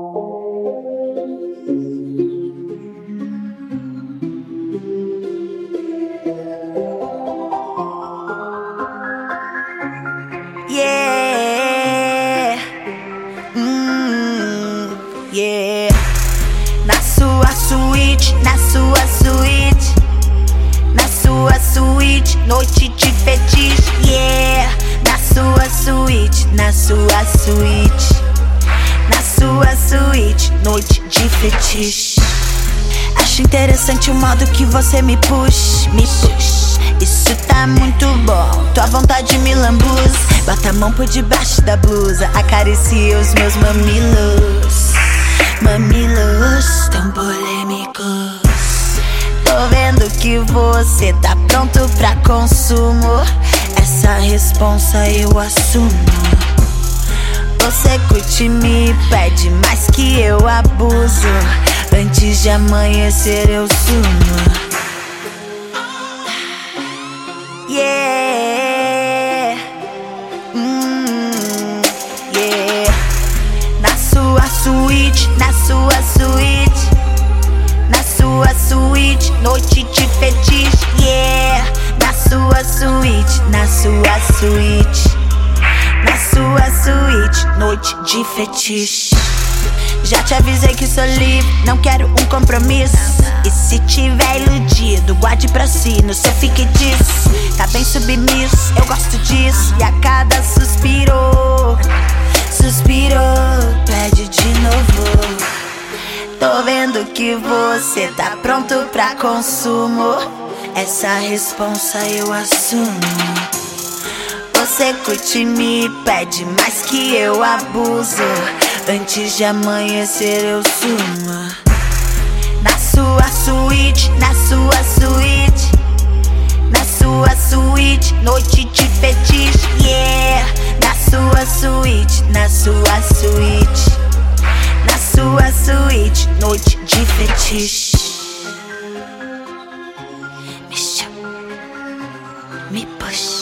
Yeah, yeah. Na sua suíte, na sua suíte, na sua suíte, noite de fetiche. Yeah, na sua suíte, na sua suíte, na sua suíte, noite de fetiche. Acho interessante o modo que você me puxa, me puxa. Isso tá muito bom, tua vontade me lambuza. Bota a mão por debaixo da blusa, acaricia os meus mamilos. Mamilos tão polêmicos. Tô vendo que você tá pronto pra consumo. Essa responsa eu assumo. Você curte e me pede mais que eu abuso. Antes de amanhecer eu sumo. Yeah, yeah. Na sua suíte, na sua suíte, na sua suíte, noite de fetiche. Yeah, na sua suíte, na sua suíte, na sua suíte, noite de fetiche. Já te avisei que sou livre, não quero um compromisso. E se tiver iludido, guarde pra si, no seu fique disso. Tá bem submisso, eu gosto disso. E a cada suspiro, pede de novo. Tô vendo que você tá pronto pra consumo. Essa responsa eu assumo. Você curte e me pede mais que eu abuso. Antes de amanhecer eu sumo. Na sua suíte, na sua suíte, na sua suíte, noite de fetiche. Yeah, na sua suíte, na sua suíte, na sua suíte, noite de fetiche. Me chama, me puxa.